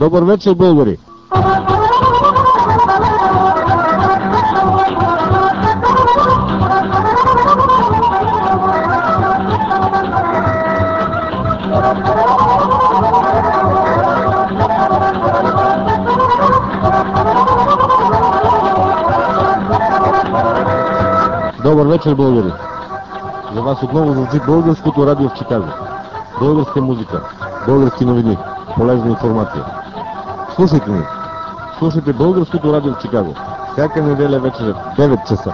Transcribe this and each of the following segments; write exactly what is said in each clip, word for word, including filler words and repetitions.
Добър вечер, българи! Добър вечер, българи! За вас отново звучи българското радио в Чикаго. Българска музика, български новини, полезна информация. Слушайте ни! Слушайте българското радио в Чикаго. Всяка неделя вечер в девет часа.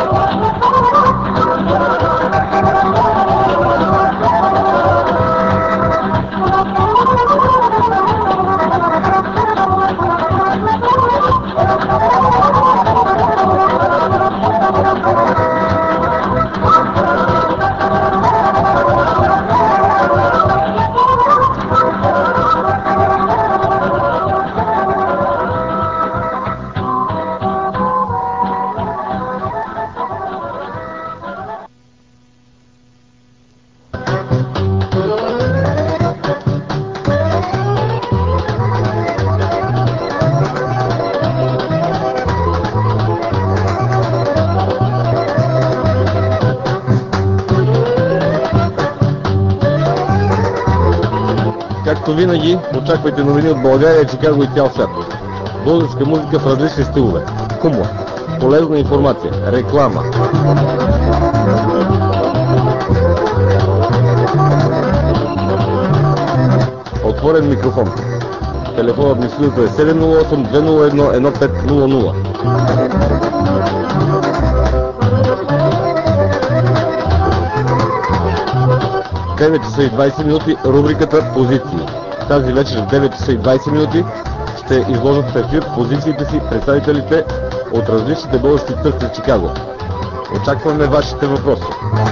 Както винаги, очаквайте новини от България, Чикаго и цял свят. Българска музика в различни стилове. Хумор, полезна информация, реклама. Отворен микрофон. Телефонът ми в студиото е седем нула осем две нула едно едно пет нула нула. девет часа и двайсет минути, рубриката Позиции. Тази вечер в девет часа и двайсет минути ще изложат в ефир позициите си представителите от различните български църкви в Чикаго. Очакваме вашите въпроси.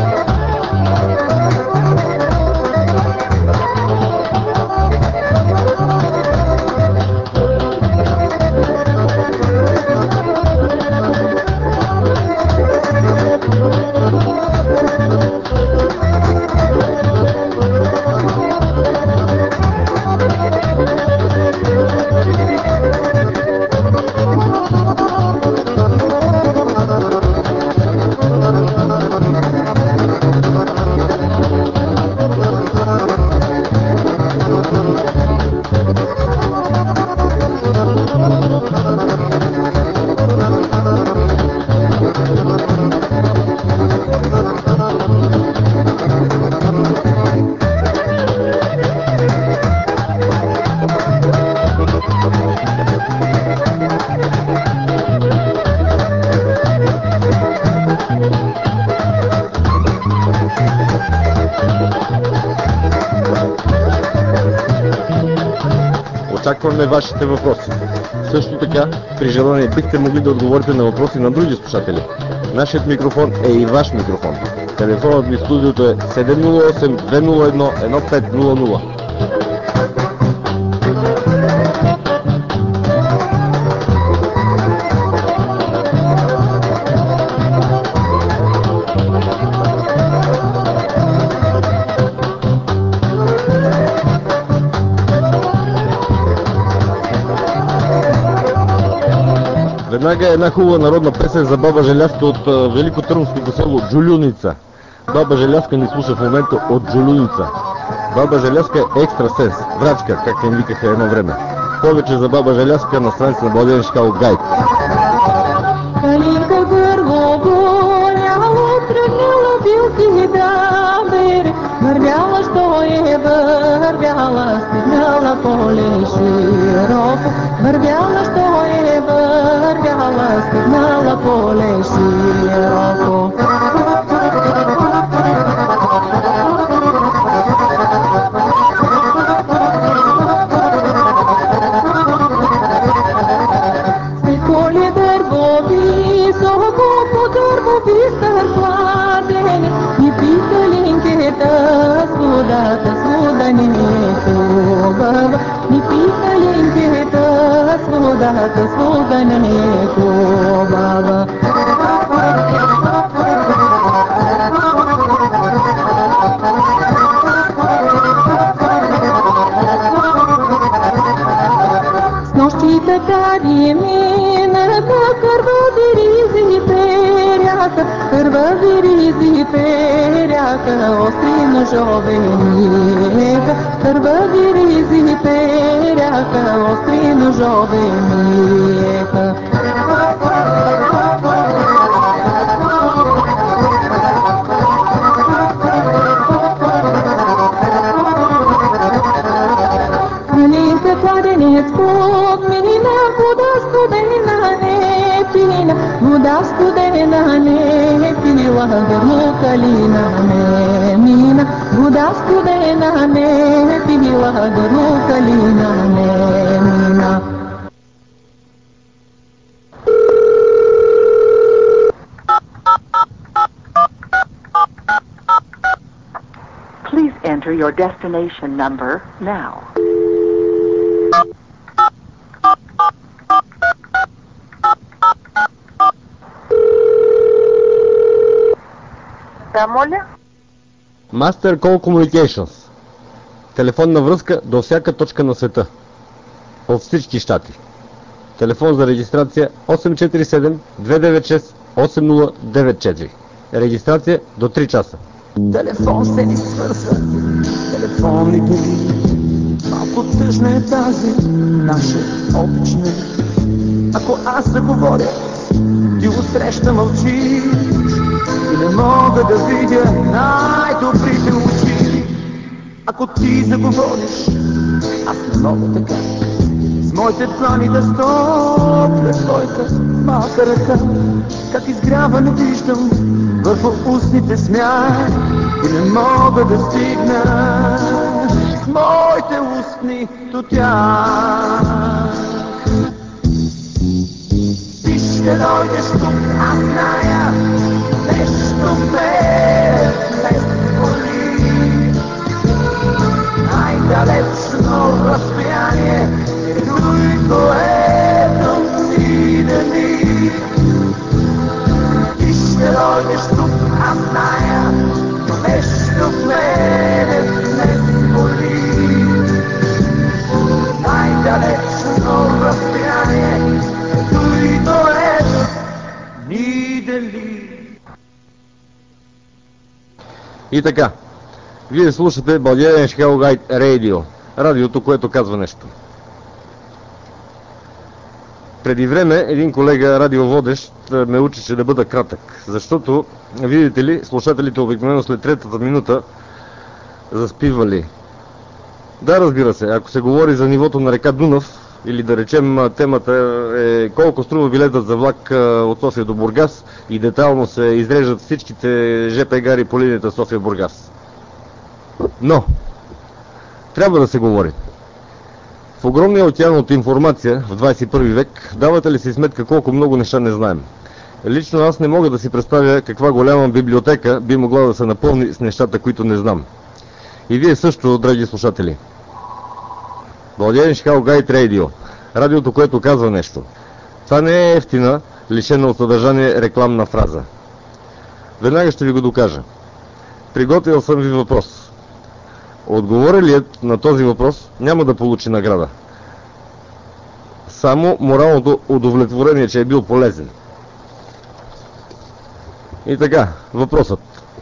Очакваме вашите въпроси. Също така, при желание бихте могли да отговорите на въпроси на други слушатели. Нашият микрофон е и ваш микрофон. Телефонът ми в студиото е седем нула осем две нула едно едно пет нула нула. Веднага е една хубава народна песен за баба Желязка от uh, великотърновското село Джулюница. Баба Желязка ни слуша в момента от Джулюница. Баба Желязка е екстрасенс, врачка, както им викаха едно време. Повече за баба Желязка на страница на Владимир Шкал Гайд. Калинка първо горяло, тръгнала билки да бере, вървяла, що е вървяла, стигнала поле широко, вървяла, що е вървяла, стигнала поле широко. и минаха кървави ризи перяха, кървави ризи перяха, остри ножове миеха, кървави ризи перяха, остри ножове миеха. Калинка кладенец подмина, вода студена не пина, вода студена не пила, гърло калина не мина, вода студена не пила, гърло калина не мина. Please enter your destination number now. Да, моля? Master Call Communications. Телефонна връзка до всяка точка на света. От всички щати. Телефон за регистрация осем четири седем две девет шест осем нула девет четири. Регистрация до три часа. Телефон се ни свързва, телефонни думи. Малко тъжна е тази наша обична. Ако аз заговоря, ти отсреща мълчиш и не мога да видя най-добрите очи. Ако ти заговориш, аз не мога така с моите длани да стопля твоята малка ръка. Как изгрява не виждам върху устните смях и не мога да стигна с моите устни до тях. Ти ще дойдеш тук, аз зная, нещо ме днес боли. Най-далечно разстояние, едно което си да ми. Ти ще дойдеш тук, аз зная, нещо в мене днес боли. Най-далечно разстояние, едно което ни дели. И така, вие слушате Bulgarian Chicago Guide Radio, радиото, което казва нещо. Преди време един колега радиоводещ ме учеше да бъда кратък, защото, видите ли, слушателите обикновено след третата минута заспивали. Да, разбира се, ако се говори за нивото на река Дунав, или да речем темата е колко струва билетът за влак от София до Бургас и детайлно се изреждат всичките жп гари по линията София-Бургас. Но, трябва да се говори. В огромния океан от информация в двадесет и първи век, давате ли си сметка колко много неща не знаем? Лично аз не мога да си представя каква голяма библиотека би могла да се напълни с нещата, които не знам. И вие също, драги слушатели. Bulgarian Chicago Guide Radio, радиото, което казва нещо. Това не е ефтина, лишена от съдържание рекламна фраза. Веднага ще ви го докажа. Приготвил съм ви въпрос. Отговорилият на този въпрос няма да получи награда. Само моралното удовлетворение, че е бил полезен. И така, въпросът.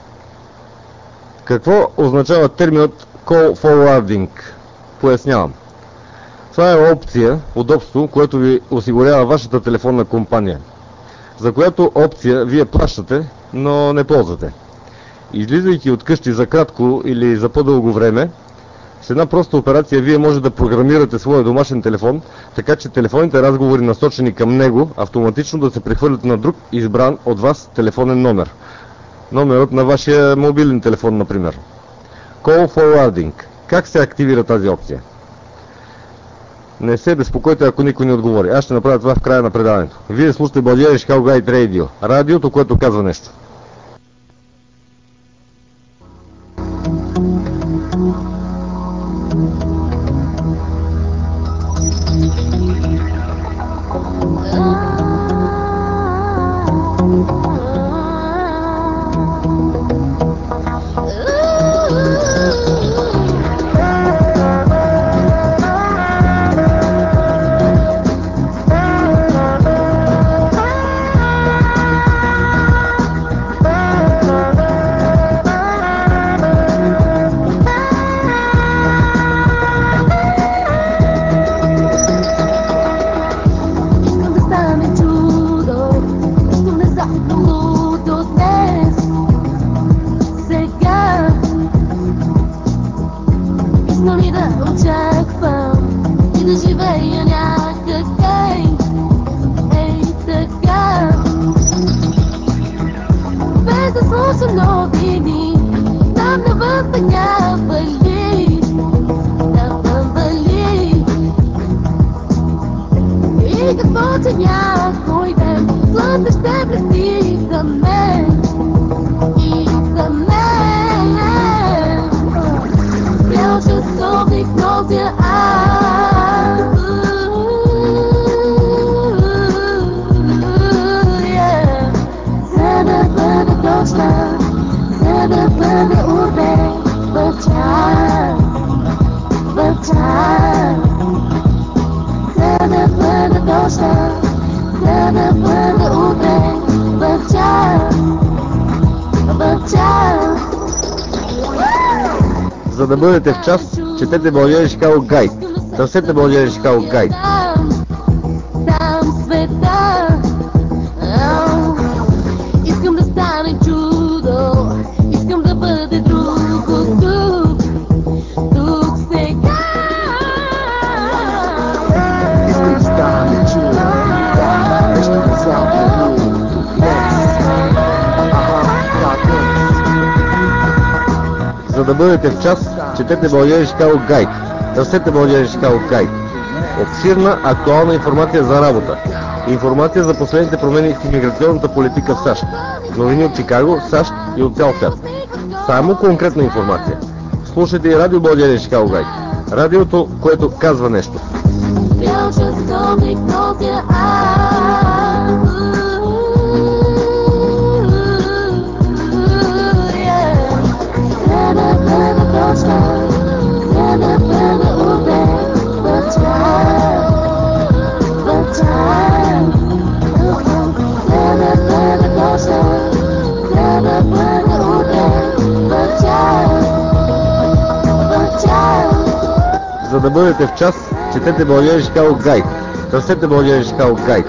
Какво означава терминът Call Forwarding? Пояснявам. Това е опция, удобство, което ви осигурява вашата телефонна компания, за която опция вие плащате, но не ползвате. Излизайки от къщи за кратко или за по-дълго време, с една проста операция вие може да програмирате своя домашен телефон, така че телефонните разговори, насочени към него, автоматично да се прехвърлят на друг избран от вас телефонен номер. Номерът на вашия мобилен телефон, например. Call Forwarding. Как се активира тази опция? Не се безпокойте, ако никой не отговори. Аз ще направя това в края на предаването. Вие слушате Bulgarian Chicago Guide Radio, радиото, което казва нещо. очаквам и да живея някъде. Ей така, без да слушам новини, там навън така вали, навън вали. И какво, че някой ден слънце ще блести за мен и за мен. Бял часовник нося аз, за да бъда точна, за да бъда убеден в час, в час. За да бъда точна, за да бъда убеден в час, в час. За да бъдете в час, четете България Шикаго Гайд. Търсете България Шикаго Гайд. Там света, ау, искам да стане чудо, искам да бъде друго тук, тук сега. Искам да стане чудо, да, нещо внезапно, днес. Аха, да, днес. За да бъдете в час, четете България Шикаго Гайд. Търсете България Шикаго Гайд. Обширна, актуална информация за работа. Информация за последните промени в имиграционната политика в САЩ. Новини от Чикаго, САЩ и от цял свят. Само конкретна информация. Слушайте и радио България Шикаго Гайд. Радиото, което казва нещо. Бял часовник нося аз, за да бъда точна, за да бъда убеден в час, в час. За да бъда точна, за да бъда убеден в час, в час. За да бъдете в час, четете България Шикаго Гайд. Търсете България Шикаго Гайд.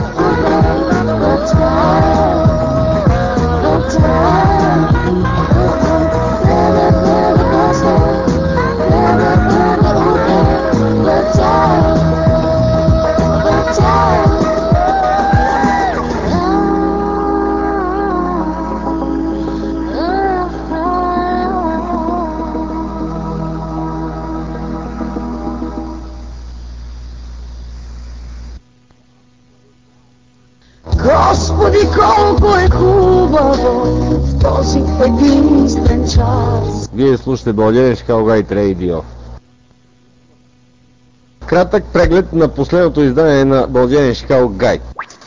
Господи, колко е хубаво в този единствен час. Вие слушате България Шикаго Гайд Радио. Кратък преглед на последното издание на България Шикаго Гайд.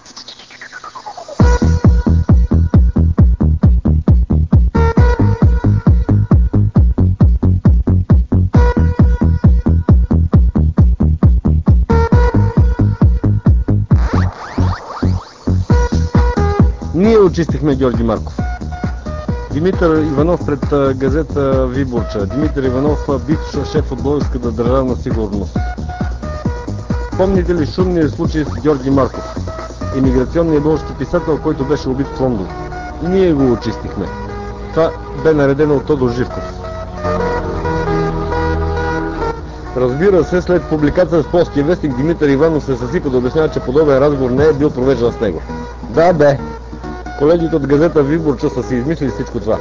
Ние очистихме Георги Марков. Димитър Иванов пред газета Виборча. Димитър Иванов, бивш шеф от Българската държавна сигурност. Помните ли шумния случай с Георги Марков? Имиграционният български писател, който беше убит в Лондон. Ние го очистихме. Това бе наредено от Тодор Живков. Разбира се, след публикация в полския вестник Димитър Иванов се съсипа да обяснява, че подобен разговор не е бил провеждан с него. Да, бе. Колегите от газета Виборча са си измислили всичко това.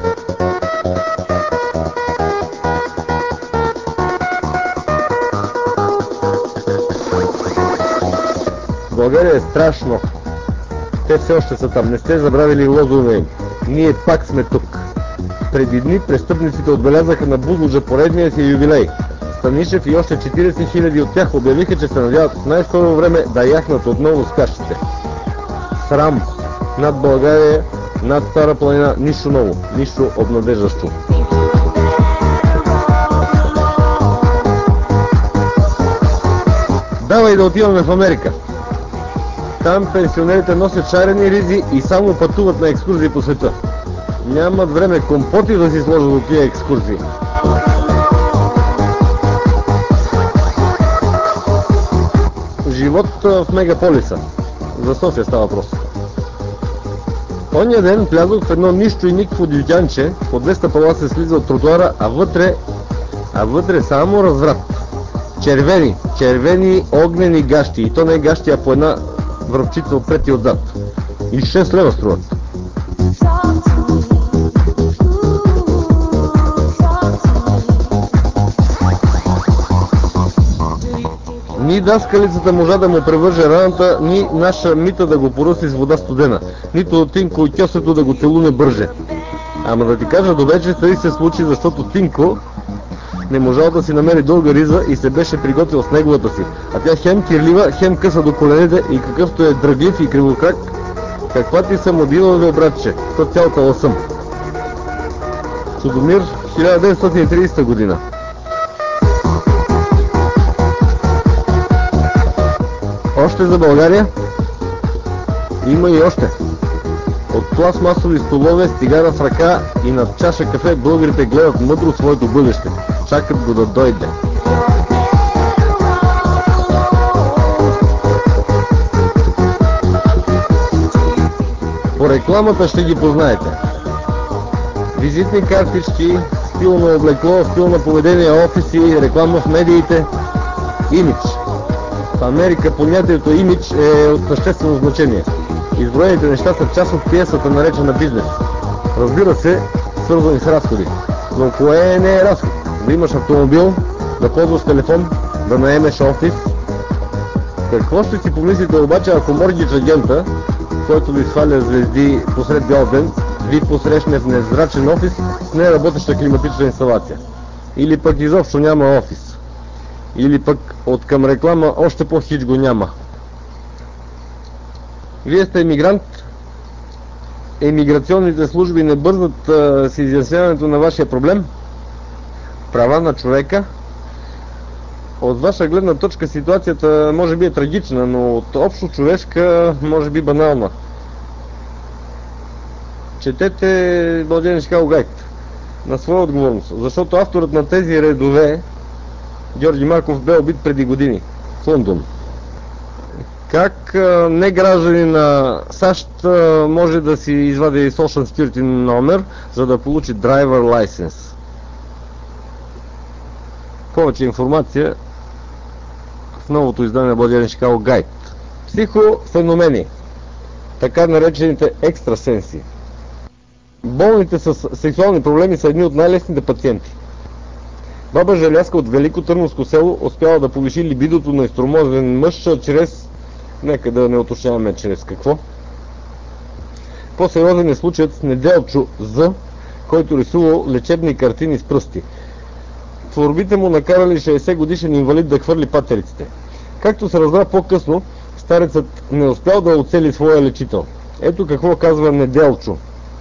България е страшно. Те все още са там. Не сте забравили лозове им. Ние пак сме тук. Преди дни престъпниците отбелязаха на Бузлуджа поредния си юбилей. Станишев и още четиридесет хиляди от тях обявиха, че се надяват в най-скоро време да яхнат отново скащите. Срам! Над България, над Стара планина, нищо ново, нищо обнадеждащо. Давай да отиваме в Америка. Там пенсионерите носят шарени ризи и само пътуват на екскурзии по света. Нямат време компоти да си сложат от тия екскурзии. Живот в мегаполиса. За София става въпрос. Оня ден влязох в едно нищо и никакво дютянче, по две стъпала се слиза от тротуара, а вътре, а вътре само разврат. Червени, червени огнени гащи. И то не е гащи, а по една връвчица отпред и отзад. И шест лева струват. Ни даскалицата можа да му превърже раната, ни наша Мита да го поръси с вода студена, нито Тинко и тьосето да го целуне бърже. Ама да ти кажа, до вече тъй се случи, защото Тинко не можал да си намери дълга риза и се беше приготвил с неговата си. А тя хем кирлива, хем къса до коленете и какъвто е драглив и кривокрак, каква ти съм одила, бе, братче, то цялата лъсъм. Чудомир, хиляда деветстотин и тридесета година. Още за България? Има и още. От пластмасови столове с цигара в ръка и над чаша кафе българите гледат мъдро своето бъдеще. Чакат го да дойде. По рекламата ще ги познаете. Визитни картички, стилно облекло, стил на поведение, офиси, реклама в медиите, имидж. В Америка понятието имидж е от съществено значение. Изброените неща са част от пиесата, наречена бизнес. Разбира се, свързани с разходи. Но кое не е разход? Да имаш автомобил, да ползваш телефон, да наемеш офис. Какво ще си помислите обаче, ако моргидж агента, който ви сваля звезди посред бял ден, ви посрещне в невзрачен офис с неработеща климатична инсталация? Или пък изобщо няма офис? Или пък от към реклама още по-хич го няма? Вие сте емигрант, емиграционните служби не бързат а, с изясняването на вашия проблем, права на човека. От ваша гледна точка ситуацията може би е трагична, но от общо човешка може би банална. Четете Младен Чикаго Гайд на своя отговорност, защото авторът на тези редове, Георги Марков, бе убит преди години в Лондон. Как а, не граждани на САЩ а, може да си извади Social Security номер, за да получи Driver License? Повече информация в новото издание на Младен Чикаго Гайд. Психофеномени, така наречените екстрасенси. Болните с сексуални проблеми са едни от най-лесните пациенти. Баба Желязка от Велико Търновско село успяла да повиши либидото на екстромозен мъж чрез... Нека да не уточняваме чрез какво. По-сериозен е случаят с Неделчо З, който рисувал лечебни картини с пръсти. Творбите му накарали шейсет годишен инвалид да хвърли патериците. Както се разбра по-късно, старецът не успял да оцели своя лечител. Ето какво казва Неделчо.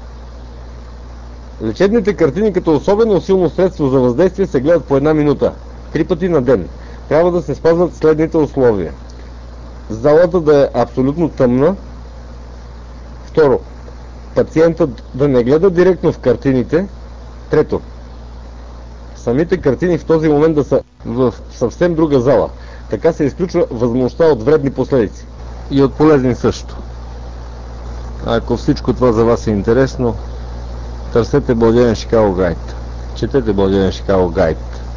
Лечебните картини като особено силно средство за въздействие се гледат по една минута, три пъти на ден. Трябва да се спазват следните условия. Залата да е абсолютно тъмна. Второ, пациентът да не гледа директно в картините. Трето, самите картини в този момент да са в съвсем друга зала. Така се изключва възможността от вредни последици. И от полезни също. Ако всичко това за вас е интересно, търсете Младен Чикаго Гайд. Четете Младен Чикаго Гайд.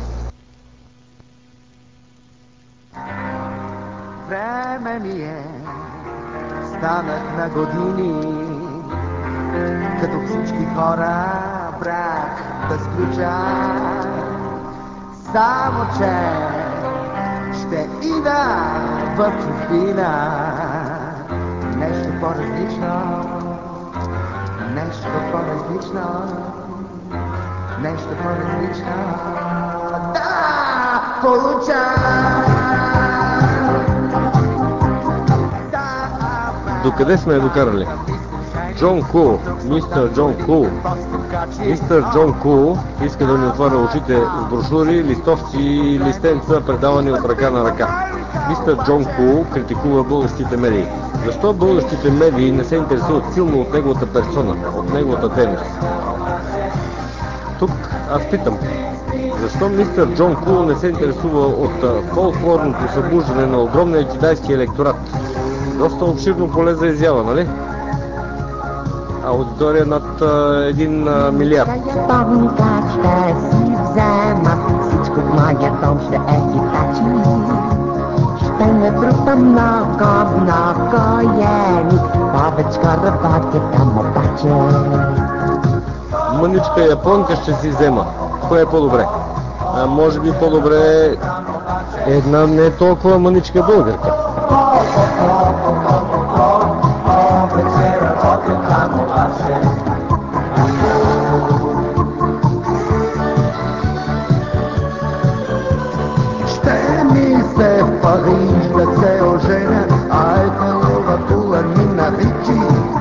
Време ми е, станах на години, като всички хора брак да сключа. Само че ще ида в чужбина, нещо по-различно, нещо по-различно, нещо по-различно, да получа. Докъде сме я докарали? Джон Кул, мистер Джон Кул. Мистер Джон Кул иска да ни отваря очите с брошури, листовци и листенца, предавани от ръка на ръка. Мистер Джон Кул критикува българските медии. Защо българските медии не се интересуват силно от неговата персона, от неговата дейност? Тук аз питам, защо мистер Джон Кул не се интересува от фолклорното събуждане на огромния китайски електорат? Доста обширно поле за изява, нали? Аудитория над един милиард. Да я помня как ще си взема всичко от моя дом ще е хитачи. Ще не трупам много, много йени, повечко работя там обаче. Мъничка японка ще си взема. Кое е по-добре? А, може би по-добре една не толкова мъничка българка. Ще ми се в Париж да се оженя, а Ефелова кула ми наричи.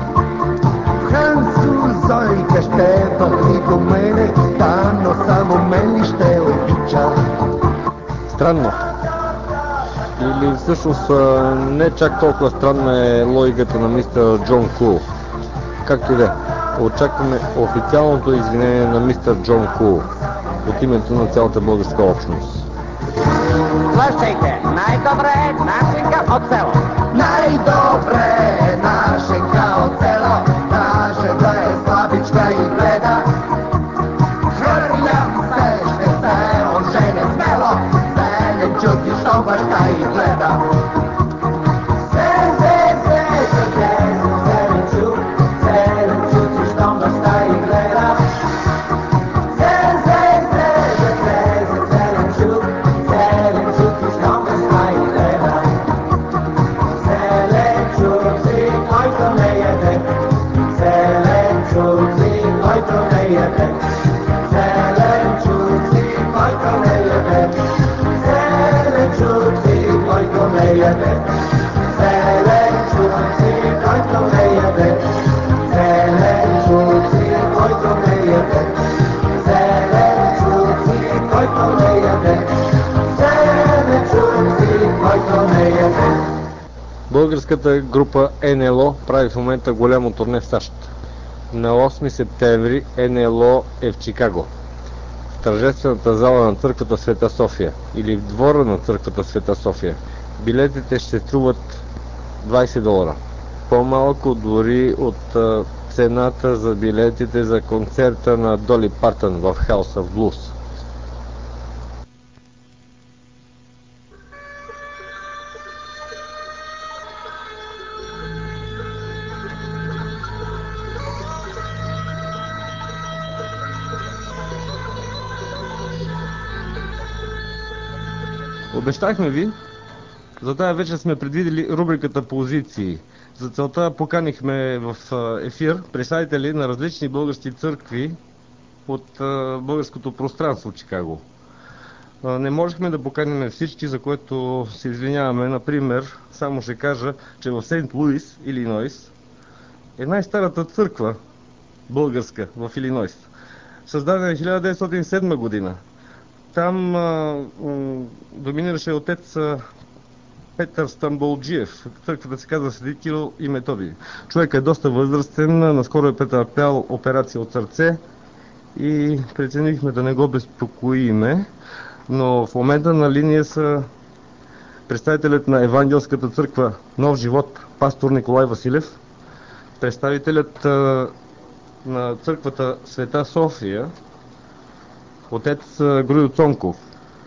Французойка ще върви до мене, да, но само мен ли ще обича. Странно. Или всъщност не чак толкова странна е логиката на мистер Джон Кул. Както и да е, очакваме официалното извинение на мистер Джон Кул от името на цялата българска общност. Слушайте, най-добре е нашенка от село. Най-добре е нашенка от село, нашата е слабичка и бледа. Хвърлям се, ще се оженя смело, зеленчук и що баща и гледа. Българската група Ен Ел О прави в момента голямо турне в САЩ. На осми септември Ен Ел О е в Чикаго, в тържествената зала на църквата Света София или в двора на църквата Света София. Билетите ще струват двайсет долара. По-малко дори от а, цената за билетите за концерта на Доли Партън в House of Blues. Обещахме ви, за тая вечер сме предвидели рубриката позиции. За целта поканихме в ефир представители на различни български църкви от българското пространство Чикаго. Не можехме да поканим всички, за което се извиняваме. Например, само ще кажа, че в Сейнт Луис, Илинойс, е най-старата църква българска в Илинойс, създадена в хиляда деветстотин и седма година. Там а, м, доминираше отец а, Петър Стамболджиев. Църквата се казва Свети Кирил и Методий. Човекът е доста възрастен, наскоро е претърпял операция от сърце и преценихме да не го безпокоиме, но в момента на линия са представителят на Евангелската църква Нов живот, пастор Николай Василев, представителят а, на църквата Света София, отец Груйо Цонков.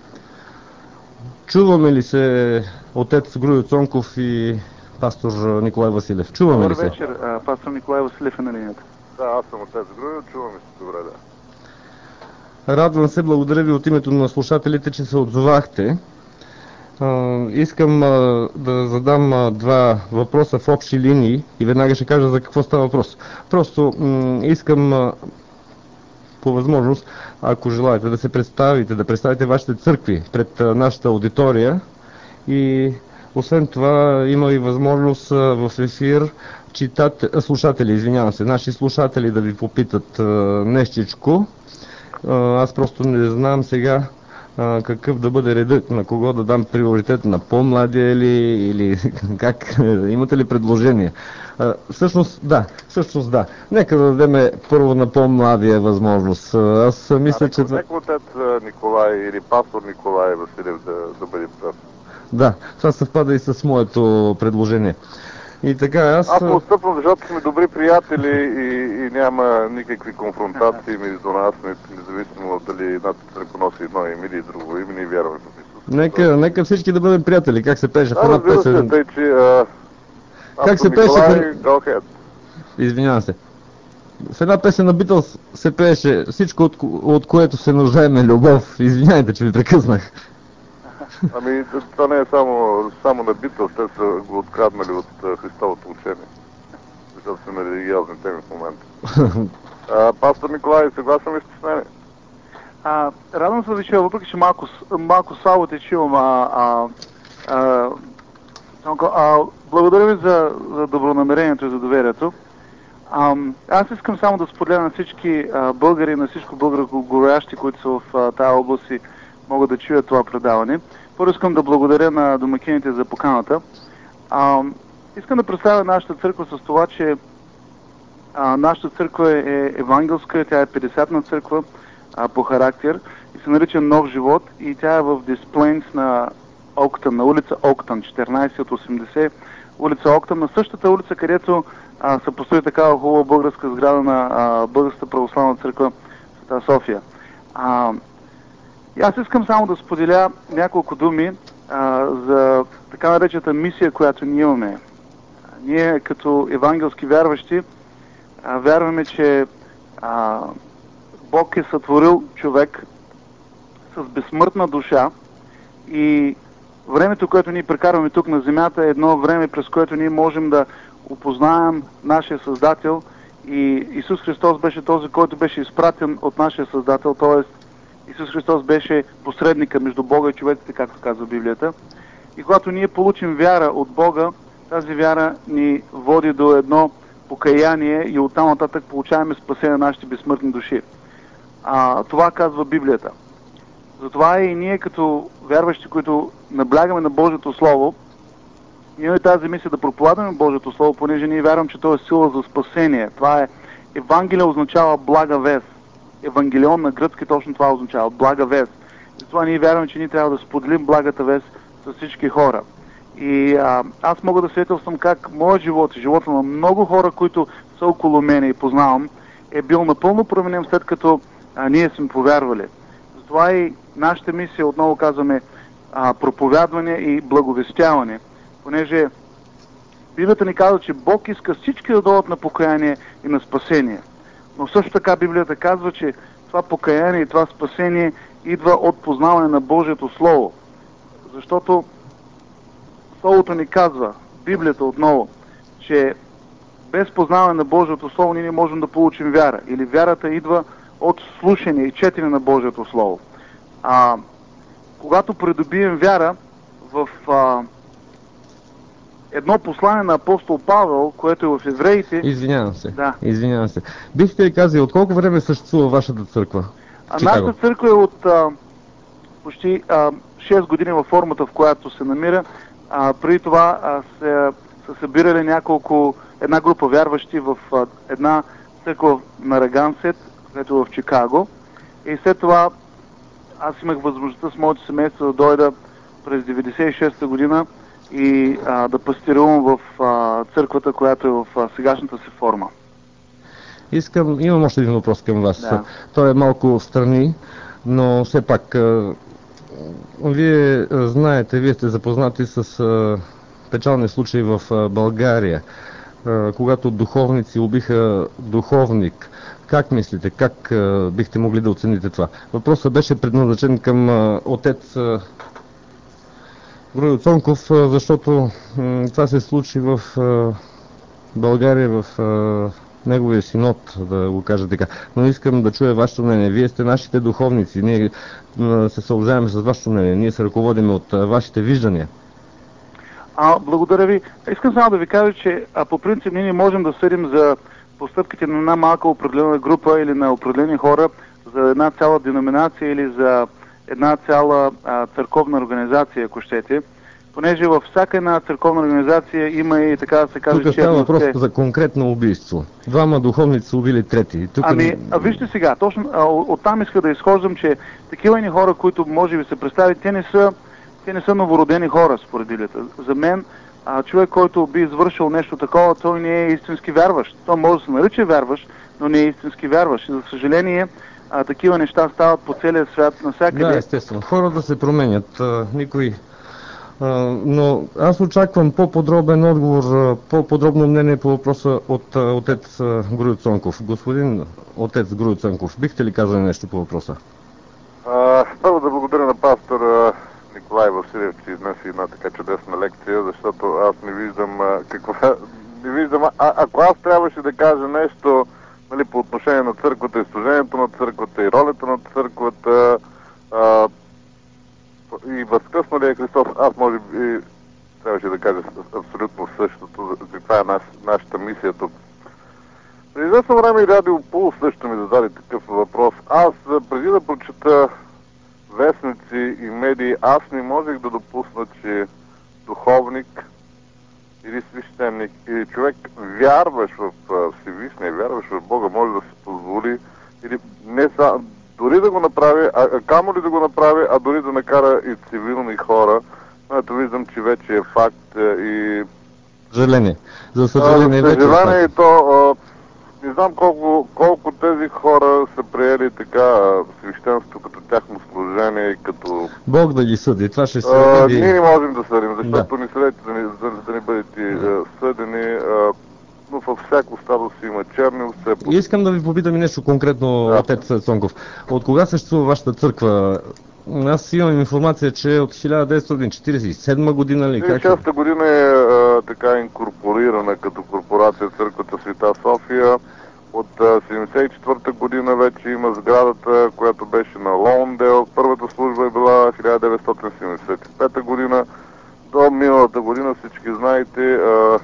Чуваме ли се отец Груйо Цонков и пастор Николай Василев? Чуваме Добър ли се? вечер, а, пастор Николай Василев е на линията. Да, аз съм отец Груйо, чуваме се добре, да. Радвам се, благодаря ви от името на слушателите, че се отзовахте. А, искам а, да задам а, два въпроса в общи линии и веднага ще кажа за какво става въпрос. Просто м- искам а, по възможност, ако желаете да се представите, да представите вашите църкви пред а, нашата аудитория и освен това има и възможност а, в ефир читат, а, слушатели, извинявам се, наши слушатели да ви попитат а, нещичко. А, аз просто не знам сега а, какъв да бъде редът, на кого да дам приоритет, на по-младия ли или как, имате ли предложение? А, всъщност да, всъщност да. Нека да дадем първо на по-младия възможност. Аз мисля, а, че... Нека отец Николай или пастор Николай Василев да, да бъде прав. Да, това съвпада и с моето предложение. И така, аз... Аз му отстъпвам, защото сме добри приятели и, и няма никакви конфронтации между нас, независимо дали едната църква носи едно име или друго име, ние вярваме в Исус. Нека, нека всички да бъдем приятели, как се пеше в Да, една разбира се, песен... тъй, че... А, Как се Николай, пеше... go ahead. Извинявам се. В една песен на Битълс се пееше всичко, от, от което се нуждаем е любов. Извинявайте, че ви прекъснах. Ами, това не е само, само на Битълс, те са го откраднали от uh, Христовото учение. Защото сме на религиозни теми в момента. А, пастор Николай, съгласен ли сте с мен? А, радвам се да ви чуя, въпреки че малко, малко слабо те чувам. А, а, а, а, благодаря ви за, за добронамерението и за доверието. А, аз искам само да споделя на всички а, българи, на всичко българоговорящи, които са в а, тази област и могат да чуят това предаване. Първо искам да благодаря на домакините за поканата. А, искам да представя нашата църква с това, че а, нашата църква е евангелска, тя е петдесетна църква а, по характер и се нарича Нов живот и тя е в Дисплейнс на Октън, на улица Октън, четиринайсет от осемдесет, улица Октън, на същата улица, където а, се построи такава хубава българска сграда на а, Българската православна църква в София. А, и аз искам само да споделя няколко думи а, за така наречената мисия, която ние имаме. Ние като евангелски вярващи а, вярваме, че а, Бог е сътворил човек с безсмъртна душа и времето, което ние прекарваме тук на земята е едно време, през което ние можем да опознаем нашия Създател и Исус Христос беше този, който беше изпратен от нашия Създател, т.е. Исус Христос беше посредника между Бога и човеците, както казва Библията. И когато ние получим вяра от Бога, тази вяра ни води до едно покаяние и оттам нататък получаваме спасение на нашите безсмъртни души. А, това казва Библията. Затова и ние като вярващи, които наблягаме на Божието Слово, имаме тази мисия да проповядваме Божието Слово, понеже ние вярвам, че то е сила за спасение. Това е Евангелие означава блага вест. Евангелион на гръцки точно това означава блага вест. Затова ние вярваме, че ние трябва да споделим благата вест с всички хора. И а, аз мога да свидетелствам как моят живот и живота на много хора, които са около мене и познавам, е бил напълно променен след като а, ние сме повярвали. Затова и нашата мисия, отново казваме, а, проповядване и благовестяване, понеже Библията ни казва, че Бог иска всички да дойдат на покаяние и на спасение. Но също така Библията казва, че това покаяние и това спасение идва от познаване на Божието Слово. Защото Словото ни казва, Библията отново, че без познаване на Божието Слово ние не можем да получим вяра. Или вярата идва от слушане и четене на Божието Слово. А, когато придобием вяра в а, едно послание на апостол Павел, което е в Евреите... Извинявам се. Да. Извинявам се. Бихте ли казали, от колко време съществува вашата църква? А нашата църква е от а, почти а, шест години във формата, в която се намира. А, преди това а, се, са събирали няколко, една група вярващи в а, една църква на Рагансет, където е в Чикаго. И след това аз имах възможността с моето семейство да дойда през деветдесет и шеста година и а, да пастирувам в а, църквата, която е в а, сегашната си форма. Искам, имам още един въпрос към вас. Да. Той е малко встрани, но все пак а, вие а, знаете, вие сте запознати с а, печални случаи в а, България, а, когато духовници убиха духовник. Как мислите, как а, бихте могли да оцените това? Въпросът беше предназначен към а, отец а, Груйо Цонков, а, защото м, това се случи в а, България, в а, неговия синод, да го кажа така. Но искам да чуя вашето мнение. Вие сте нашите духовници, ние а, се съобразяваме с вашето мнение, ние се ръководим от а, вашите виждания. А, благодаря ви. Искам само да ви кажа, че а, по принцип ние не можем да съдим за постъпките на една малка определена група или на определени хора за една цяла деноминация или за една цяла а, църковна организация, ако щете. Понеже във всяка една църковна организация има и така да се каже... Тук става въпрос за конкретно убийство. Двама духовници са убили трети. Тук... Ами, а вижте сега, точно а, оттам иска да изхождам, че такива ни хора, които може би се представят, те не са, те не са новородени хора, според Библията. За мен а, човек, който би извършил нещо такова, той не е истински вярващ. Той може да се нарича вярващ, но не е истински вярващ. И за съжаление, а, такива неща стават по целия свят, навсякъде. Да, естествено. Хората се променят. А, никой... А, но аз очаквам по-подробен отговор, а, по-подробно мнение по въпроса от а, отец а, Груйо Цонков. Господин отец Груйо Цонков, бихте ли казали нещо по въпроса? А, първо да благодаря на пастор а, Николай Василев, че изнесе една така чудесна лекция, защото аз не виждам а, каква... Не виждам, а, ако аз трябваше да кажа нещо, нали, по отношение на църквата и служението на църквата и ролята на църквата а, и възкъсна ли е Христос, аз може би трябваше да кажа абсолютно същото, каква е наш, нашата мисия тук. При известно време и Радио Пулс също ми зададе такъв въпрос. Аз, преди да прочета вестници и медии, аз не можех да допусна, че духовник или свещеник, или човек вярваш в Всевишния, вярваш в Бога, може да се позволи, или не са, дори да го направи, а, а камо ли да го направи, а дори да накара и цивилни хора. Ето виждам, че вече е факт и... Съжаление. За съжаление, вече е съжаление и факт. то... Не знам колко, колко тези хора са приели така свещенство като тяхно служение и като... Бог да ги съди. Това ще се А, види. ние не можем да съдим, защото Да. ни съдете да, ни, да, да не бъдете а, съдени, а, но във всяко стадо си има черни овце. Искам да ви попитам и нещо конкретно, Да. отец Цонков. От кога съществува вашата църква? Аз имам информация, че е от хиляда деветстотин четиридесет и седма година ли? Как е? шеста година е а, така инкорпорирана като корпорация църквата Света София. От а, седемдесет и четвърта година вече има сградата, която беше на Лондел. Първата служба е била хиляда деветстотин седемдесет и пета година. До миналата година, всички знаете, а,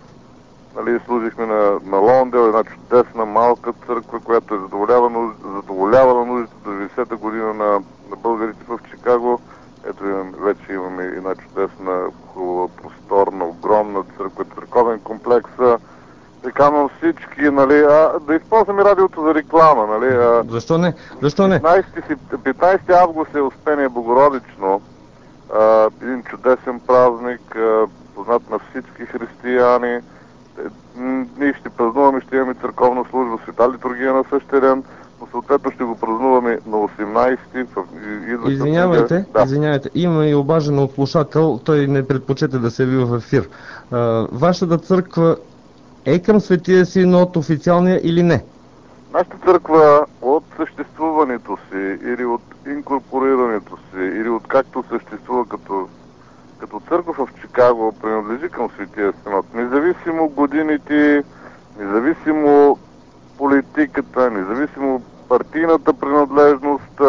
нали, служихме на, на Лондел, една чудесна малка църква, която е задоволявала, задоволявала нуждите до деветдесета година на, на българите в Чикаго. Ето имам, вече имаме една чудесна, хубава, просторна, огромна църква, църковен комплекс. Приканвам всички, нали, а, да използваме радиото за реклама, нали. А, Защо не? Защо не? петнайсети август е Успение Богородично, а, един чудесен празник, а, познат на всички християни. Е, м, ние ще празнуваме, ще имаме църковна служба, света литургия на същия ден, но съответно ще го празнуваме на осемнайсети. В, идващата Извинявайте, неделя. Да. извинявайте. Има и обажен от слушател, той не предпочете да се яви в ефир. А, вашата църква е към Светия Синод официалния или не? Нашата църква от съществуването си или от инкорпорирането си или от както съществува като, като църква в Чикаго принадлежи към Светия Синод. Независимо годините, независимо политиката, независимо партийната принадлежност,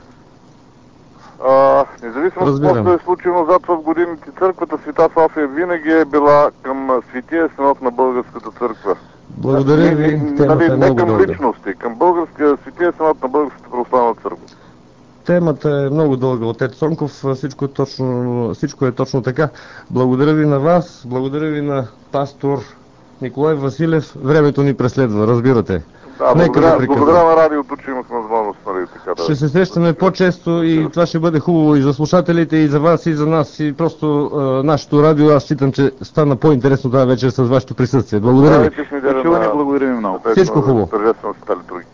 а, независимо от какво се е случило назад в годините, църквата Света София винаги е била към Светия Синод на българската църква. Благодаря ви, Не, темата нали, е не много към дълга. личности, към българския Светия Синод на българската православна църква. Темата е много дълга, отец Цонков, всичко е точно, всичко е точно така. Благодаря ви на вас, благодаря ви на пастор Николай Василев. Времето ни преследва, разбирате. Да, Нека благодаря, да приказвам. благодаря на радиото, че имахме възможност, нали, така да... Ще се срещаме по-често и това ще бъде хубаво и за слушателите, и за вас, и за нас. И просто а, нашето радио, аз считам, че стана по-интересно тази вечер с вашето присъствие. Благодаря ви. Чуване, благодаря ви много. Всичко хубаво. Тържествена света литургия.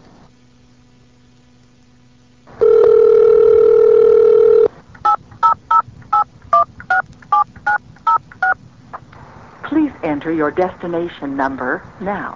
Please enter your destination number now.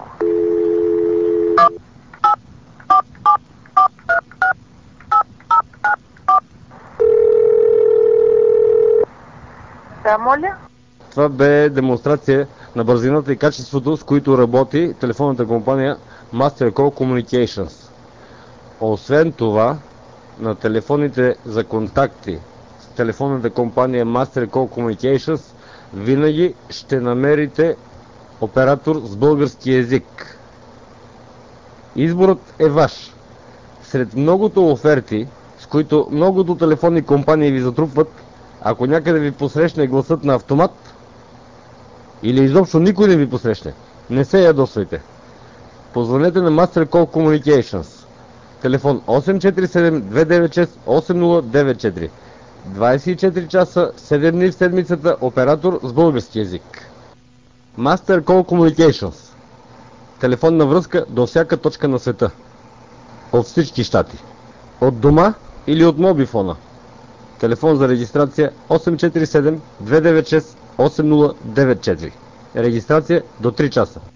Да, моля? Това бе демонстрация на бързината и качеството, с които работи телефонната компания Master Call Communications. Освен това, на телефоните за контакти с телефонната компания Master Call Communications винаги ще намерите оператор с български език. Изборът е ваш. Сред многото оферти, с които многото телефонни компании ви затрупват, ако някъде ви посрещне гласът на автомат или изобщо никой не ви посрещне, не се ядосвайте. Позвонете на Master Call Communications. Телефон осем четири седем две девет шест осем нула девет четири. двайсет и четири часа, седем дни в седмицата, оператор с български език. Master Call Communications. Телефонна връзка до всяка точка на света. От всички щати. От дома или от мобифона. Телефон за регистрация осем четири седем две девет шест осем нула девет четири. Регистрация до три часа.